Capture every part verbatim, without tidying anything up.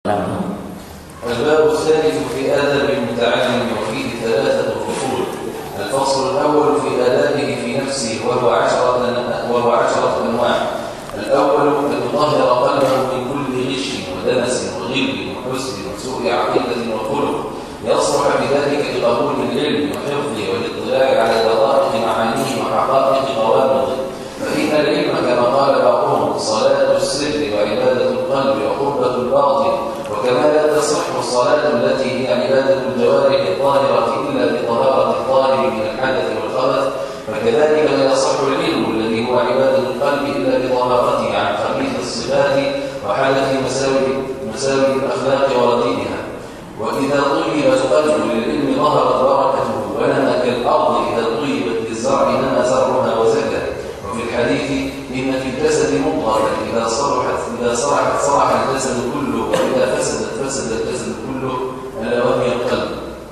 نعم. الباب الثالث في آداب المتعلم وفيه ثلاثة فصول. الفصل الأول في آدابه في نفسه وهو عشرة وهو عشرة أنواع. الأول أن يطهر قلبه من كل غش ودنس وغل وحسد وسوء عقيدة وخلق يصلح بذلك لقبول العلم وحفظه والاطلاع على دقائق معانيه وحقائق غوامضه. فإن العلم كما قال بعضهم صلاة السر وعبادة القلب وقربة الباطن، وكما لا تصح الصلاة التي هي عبادة الجوارح الطاهرة إلا بطهارة الطاهر من الحدث والخبث، فكذلك لا يصح العلم الذي هو عبادة القلب إلا بطهارته عن خبيث الصفات وحدث مساوئ مساوئ الأخلاق ورديئها. وإذا طيب القلب للعلم ظهرت بركته ونمى كالأرض إذا طيبت للزرع نمى زرعها وزكى. وفي الحديث إن في الجسد مضغة إذا صلحت إذا صلحت صلح الجسد كله وإذا فسدت فسد الجسد كله ألا وهي القلب.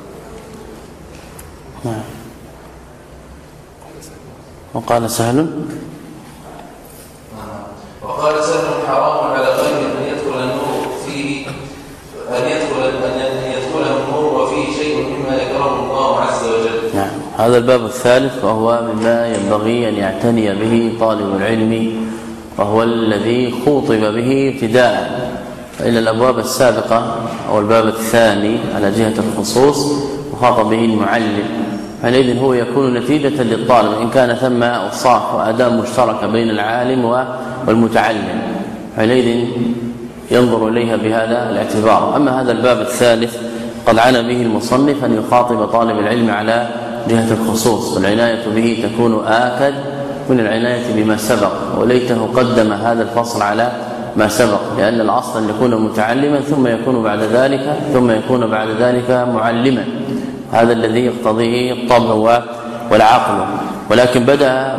نعم. وقال سهل وقال سهل حرام على قلب أن يدخل النور فيه أن يدخل أن يدخله النور وفيه شيء مما يكرهه الله عز وجل. نعم. هذا الباب الثالث وهو مما ينبغي أن يعتني به طالب العلم، وهو الذي خوطب به ابتداء. فإن الأبواب السابقة أو الباب الثاني على جهة الخصوص وخاطب به المعلم، حينئذ هو يكون نتيجة للطالب إن كان ثم أوصاف وآداب مشتركة بين العالم والمتعلم، حينئذ ينظر إليها بهذا الاعتبار. أما هذا الباب الثالث قد عنى به المصنف أن يخاطب طالب العلم على جهة الخصوص، والعناية به تكون آكد من العناية بما سبق، وليته قدم هذا الفصل على ما سبق، لأن الأصل أن يكون متعلما ثم يكون بعد ذلك ثم يكون بعد ذلك معلما، هذا الذي يقتضيه الطبع والعقل. ولكن بدأ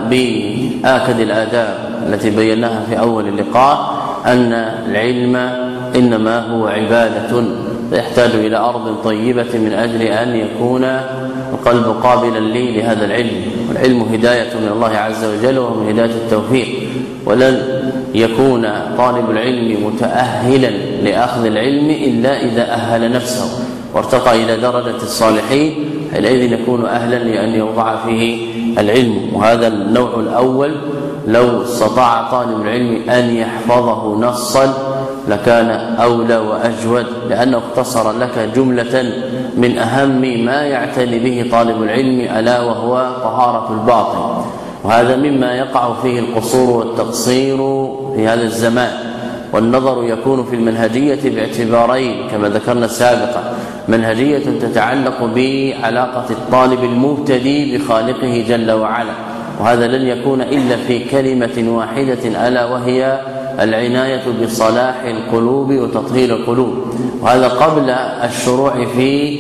بآكد الآداب التي بيناها في أول اللقاء، أن العلم إنما هو عبادة يحتاج إلى أرض طيبة من أجل أن يكون القلب قابلا لي لهذا العلم. والعلم هداية من الله عز وجل وهو هداية التوفيق، ولن يكون طالب العلم متأهلا لأخذ العلم إلا إذا أهل نفسه وارتقى إلى درجة الصالحين، حينئذ يكون أهلا لأن يوضع فيه العلم. وهذا النوع الأول لو استطاع طالب العلم أن يحفظه نصا لكان أولى وأجود، لأنه اختصر لك جملة من أهم ما يعتني به طالب العلم، ألا وهو طهارة الباطن. وهذا مما يقع فيه القصور والتقصير في هذا الزمان. والنظر يكون في المنهجية باعتبارين كما ذكرنا سابقا: منهجية تتعلق بعلاقة الطالب المبتدئ بخالقه جل وعلا، وهذا لن يكون إلا في كلمة واحدة ألا وهي العناية بصلاح القلوب وتطهير القلوب، وهذا قبل الشروع في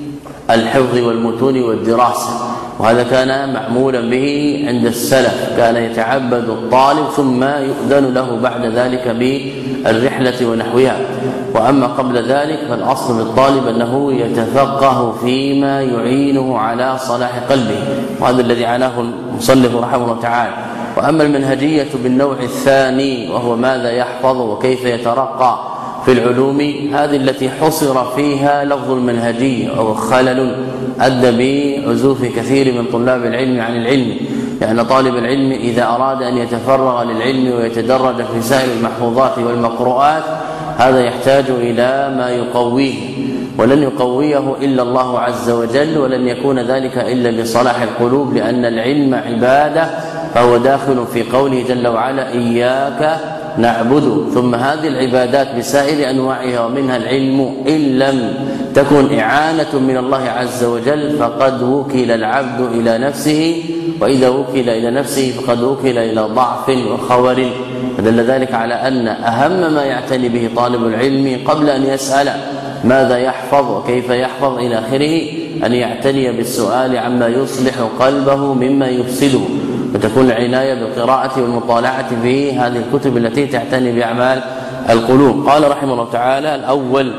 الحفظ والمتون والدراسة. وهذا كان معمولا به عند السلف، كان يتعبد الطالب ثم يؤذن له بعد ذلك بالرحلة ونحوها. وأما قبل ذلك فالأصل للطالب أنه يتفقه فيما يعينه على صلاح قلبه، وهذا الذي عناه المصنف رحمه الله تعالى. وأما المنهجية بالنوع الثاني وهو ماذا يحفظ وكيف يترقى في العلوم، هذه التي حصر فيها لفظ المنهجية أو خلل أدى بعزوف كثير من طلاب العلم عن العلم، لأن طالب العلم إذا أراد أن يتفرغ للعلم ويتدرج في سائر المحفوظات والمقروءات هذا يحتاج إلى ما يقويه، ولن يقويه إلا الله عز وجل، ولن يكون ذلك إلا بصلاح القلوب، لأن العلم عبادة، فهو داخل في قوله جل وعلا: إياك نعبد. ثم هذه العبادات بسائر أنواعها ومنها العلم إن لم تكن إعانة من الله عز وجل فقد وكل العبد إلى نفسه، وإذا وكل إلى نفسه فقد وكل إلى ضعف وخور. فدل ذلك على أن أهم ما يعتني به طالب العلم قبل أن يسأل ماذا يحفظ وكيف يحفظ إلى آخره أن يعتني بالسؤال عما يصلح قلبه مما يفسده، وتكون العناية بالقراءة والمطالعة في هذه الكتب التي تعتني بأعمال القلوب. قال رحمه الله تعالى: الأول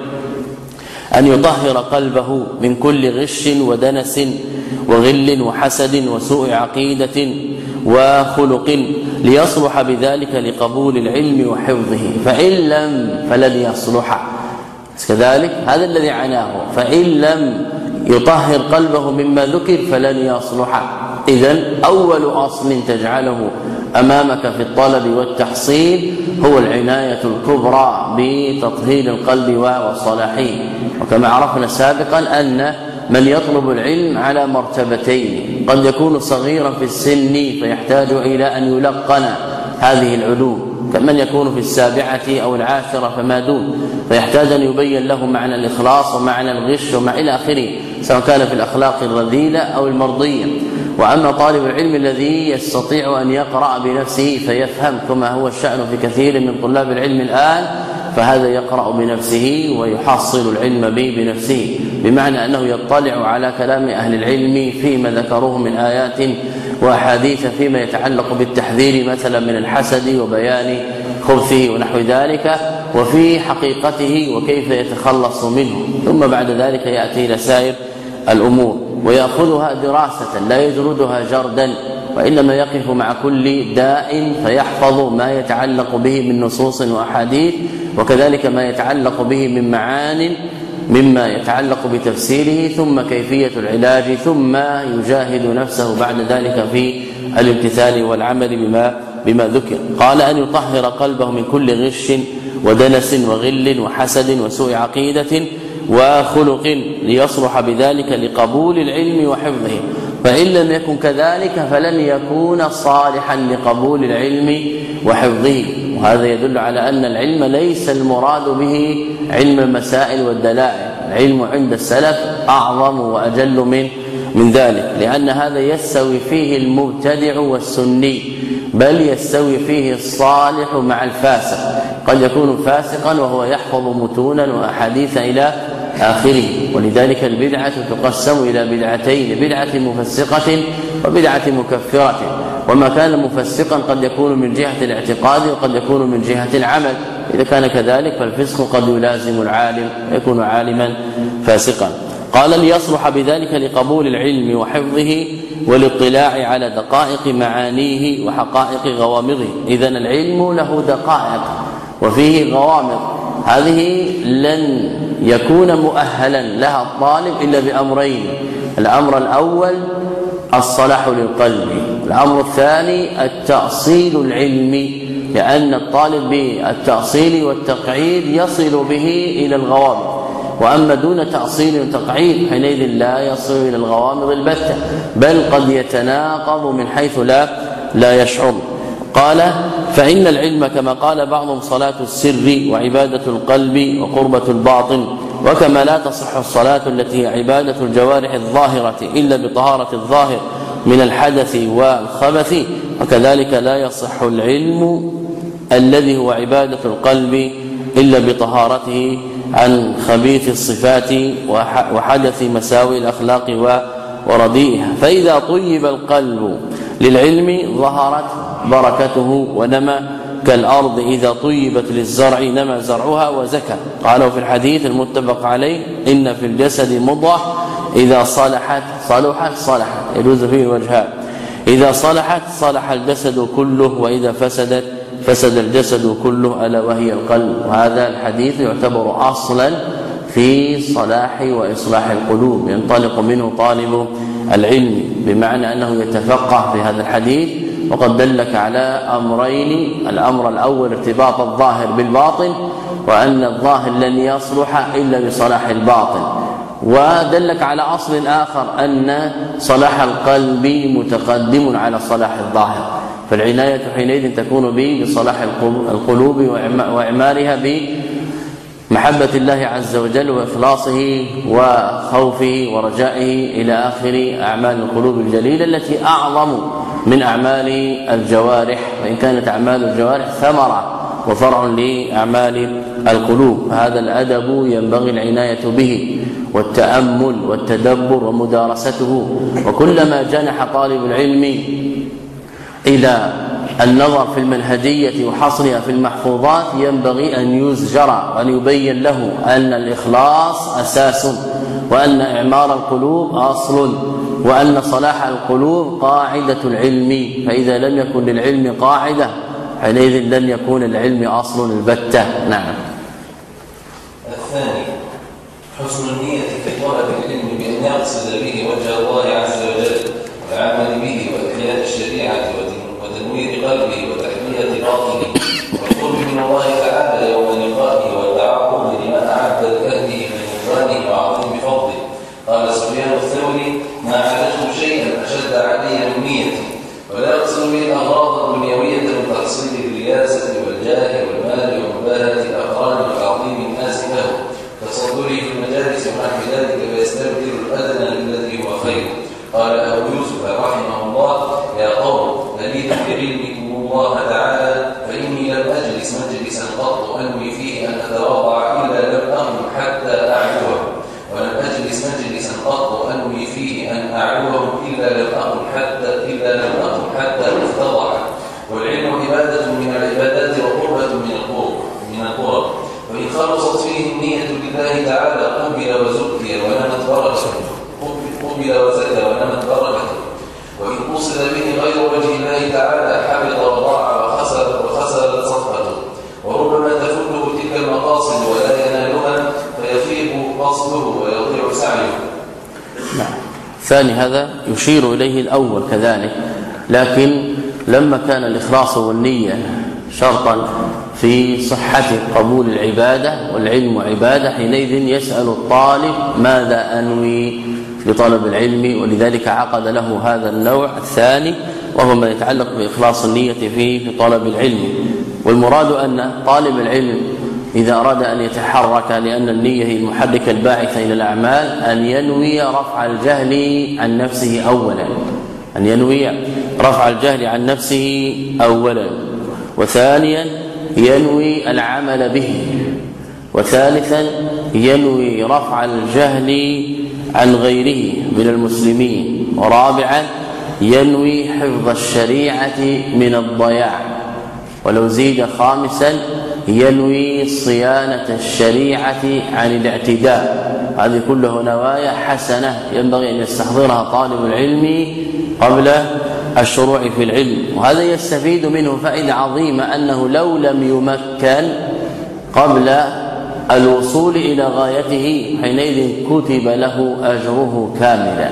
أن يطهر قلبه من كل غش ودنس وغل وحسد وسوء عقيدة وخلق ليصلح بذلك لقبول العلم وحفظه، فإن لم فلن يصلح. كذلك هذا الذي عناه، فإن لم يطهر قلبه مما ذكر فلن يصلح. إذن أول أصل تجعله أمامك في الطلب والتحصيل هو العناية الكبرى بتطهير القلب وصلاحه. وكما عرفنا سابقا أن من يطلب العلم على مرتبتين، قد يكون صغيرا في السن فيحتاج إلى أن يلقن هذه العلوم، كمن يكون في السابعة أو العاشرة فما دون، فيحتاج أن يبين له معنى الإخلاص ومعنى الغش وما إلى آخره، سواء كان في الأخلاق الرذيلة أو المرضية. وأما طالب العلم الذي يستطيع أن يقرأ بنفسه فيفهم، كما هو الشأن في كثير من طلاب العلم الآن، فهذا يقرأ بنفسه ويحصل العلم به بنفسه، بمعنى أنه يطلع على كلام أهل العلم فيما ذكروه من آيات وأحاديث فيما يتعلق بالتحذير مثلا من الحسد وبيان خبثه ونحو ذلك، وفي حقيقته وكيف يتخلص منه، ثم بعد ذلك يأتي إلى سائر الأمور ويأخذها دراسة لا يجردها جردا، وإنما يقف مع كل داء فيحفظ ما يتعلق به من نصوص وأحاديث، وكذلك ما يتعلق به من معان مما يتعلق بتفسيره، ثم كيفية العلاج، ثم يجاهد نفسه بعد ذلك في الامتثال والعمل بما بما ذكر. قال أن يطهر قلبه من كل غش ودنس وغل وحسد وسوء عقيدة وخلق ليصلح بذلك لقبول العلم وحفظه، فإن لم يكن كذلك فلن يكون صالحا لقبول العلم وحفظه. وهذا يدل على أن العلم ليس المراد به علم المسائل والدلائل، العلم عند السلف أعظم وأجل من من ذلك، لأن هذا يستوي فيه المبتدع والسني، بل يستوي فيه الصالح مع الفاسق، قد يكون فاسقا وهو يحفظ متونا وأحاديث إلى آخره. ولذلك البدعة تقسم إلى بدعتين، بدعة مفسقة وبدعة مكفرة، وما كان مفسقا قد يكون من جهة الاعتقاد وقد يكون من جهة العمل، إذا كان كذلك فالفسق قد يلازم العالم ويكون عالما فاسقا. قال ليصلح بذلك لقبول العلم وحفظه والاطلاع على دقائق معانيه وحقائق غوامضه. إذن العلم له دقائق وفيه غوامض، هذه لن يكون مؤهلا لها الطالب إلا بأمرين: الأمر الأول الصلاح للقلب، الأمر الثاني التأصيل العلمي، لأن الطالب بالتأصيل والتقعيد يصل به إلى الغوامض، وأما دون تأصيل وتقعيد حينئذ لا يصل إلى الغوامض البتة، بل قد يتناقض من حيث لا لا يشعر. قال فإن العلم كما قال بعضهم صلاة السر وعبادة القلب وقربة الباطن، وكما لا تصح الصلاة التي هي عبادة الجوارح الظاهرة إلا بطهارة الظاهر من الحدث والخبث، وكذلك لا يصح العلم الذي هو عبادة القلب إلا بطهارته عن خبيث الصفات وحدث مساوي الأخلاق ورديئها. فإذا طيب القلب للعلم ظهرت بركته ونمى، كالأرض إذا طيبت للزرع نمى زرعها وزكى. قالوا في الحديث المتفق عليه: إن في الجسد مضغة إذا صلحت صلحت صلحت، يجوز فيه الوجهان، إذا صلحت صلح الجسد كله، وإذا فسدت فسد الجسد كله، ألا وهي القلب. وهذا الحديث يعتبر أصلا في صلاح وإصلاح القلوب، ينطلق منه طالب العلم، بمعنى أنه يتفقه في هذا الحديث. وقد دلك على أمرين: الأمر الأول ارتباط الظاهر بالباطن، وأن الظاهر لن يصلح إلا بصلاح الباطن، ودلك على أصل آخر أن صلاح القلب متقدم على صلاح الظاهر، فالعناية حينئذ تكون به بصلاح القلوب وإعمارها بمحبة الله عز وجل وإخلاصه وخوفه ورجائه إلى آخر أعمال القلوب الجليلة التي أعظم من أعمال الجوارح، وإن كانت أعمال الجوارح ثمرة وفرع لأعمال القلوب. هذا الأدب ينبغي العناية به والتأمل والتدبر ومدارسته، وكلما جنح طالب العلم إلى النظر في المنهجية وحصرها في المحفوظات ينبغي أن يزجر وأن يبين له أن الإخلاص أساس، وأن إعمار القلوب أصل، وأن صلاح القلوب قاعدة العلم، فإذا لم يكن للعلم قاعدة حينئذ لن يكون العلم أصل البتة. نعم. الثاني حسن النية في طلب العلم بأن يقصد به وجه الله عز وجل والعمل به وإحياء الشريعة وتنوير قلبه وتحلية باطنه والقرب من الله تعالى يوم لقائه والتعقب لما أعد لأهله من رضوانه وعظيم فضله. قال سفيان الثوري: ما عادته شيئا أشد علي من نيتي، ولا يقصد به الأغراض الدنيوية من تحصيل الرياسة والجاه والمال ومباهة الأقران وتعظيم الناس له تصدره في المجالس ونحو ذلك فيستبدل الأدنى بالذي هو خير. قال أبو يوسف رحمه الله: يا قوم أليد بعلمكم الله تعالى، فإني لم أجلس مجلسا قط أنوي فيه أن أتواضع إلا لم أقم حتى أعلوه، ولم أجلس مجلسا قط أنوي فيه أن أعلوه إلا لم أقم حتى إلا لم أقم حتى أفتضح. والعلم عبادة من العبادات وقربة من القرب من القرب، وإن خلصت فيه النية لله تعالى قبل وزكي ونمت بركته قبل وزكى ونمت بركته، وإن قصد به غير وجه الله تعالى حبط وضاع وخسر وخسرت صفقته، وربما تفوته تلك المقاصد ولا ينالها فيفيق قصده ويضيع سعيه. نعم. ثاني هذا يشير إليه الأول كذلك، لكن لما كان الإخلاص والنية شرطا في صحة قبول العبادة والعلم عبادة، حينئذ يسأل الطالب ماذا أنوي لطلب العلم، ولذلك عقد له هذا النوع الثاني وهو ما يتعلق بإخلاص النية فيه في طلب العلم. والمراد أن طالب العلم إذا أراد أن يتحرك، لأن النية هي المحرك الباعث إلى الأعمال، أن ينوي رفع الجهل عن نفسه أولا أن ينوي رفع الجهل عن نفسه أولا وثانيا ينوي العمل به، وثالثا ينوي رفع الجهل عن غيره من المسلمين، ورابعا ينوي حفظ الشريعة من الضياع، ولو زيد خامسا ينوي صيانة الشريعة عن الاعتداء. هذه كلها نوايا حسنة ينبغي أن يستحضرها طالب العلم قبل الشروع في العلم، وهذا يستفيد منه فائدة عظيمة، أنه لو لم يمكن قبل الوصول إلى غايته حينئذ كتب له أجره كاملا.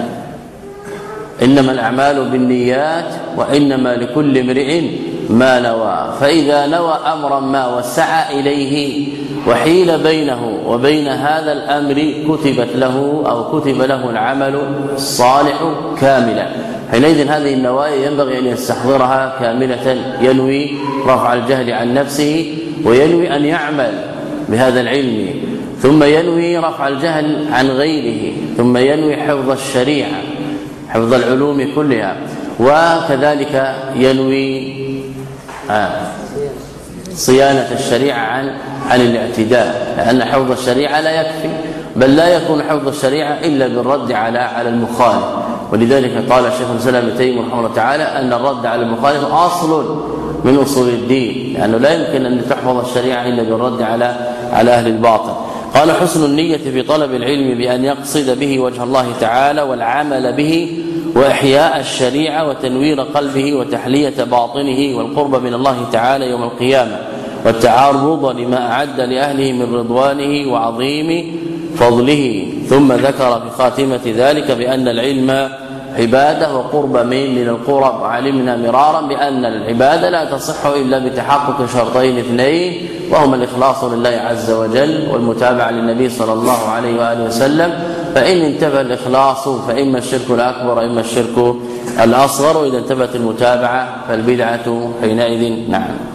إنما الأعمال بالنيات وإنما لكل امرئ ما نوى، فإذا نوى أمرا ما وسعى إليه وحيل بينه وبين هذا الأمر كتبت له أو كتب له العمل الصالح كاملا. حينئذ هذه النوايا ينبغي أن يستحضرها كاملة، ينوي رفع الجهل عن نفسه، وينوي أن يعمل بهذا العلم، ثم ينوي رفع الجهل عن غيره، ثم ينوي حفظ الشريعة حفظ العلوم كلها، وكذلك ينوي آه صيانة الشريعة عن عن الاعتداء، لأن حفظ الشريعة لا يكفي، بل لا يكون حفظ الشريعة إلا بالرد على على المخالف. ولذلك قال الشيخ الإسلام ابن تيمية رحمه الله تعالى أن الرد على المخالف أصل من أصول الدين، لأنه لا يمكن أن تحفظ الشريعة إلا بالرد على على أهل الباطل. قال حسن النية في طلب العلم بأن يقصد به وجه الله تعالى والعمل به وإحياء الشريعة وتنوير قلبه وتحلية باطنه والقرب من الله تعالى يوم القيامة والتعرض لما أعد لأهله من رضوانه وعظيم فضله. ثم ذكر في خاتمة ذلك بأن العلم عبادة وقرب من من القرب، وعلمنا مرارا بأن العبادة لا تصح إلا بتحقق شرطين اثنين، وهما الإخلاص لله عز وجل والمتابعة للنبي صلى الله عليه وآله وسلم. فإن انتبه الإخلاص فإما الشرك الأكبر وإما الشرك الأصغر، وإذا انتبهت المتابعة فالبدعة حينئذ نعم.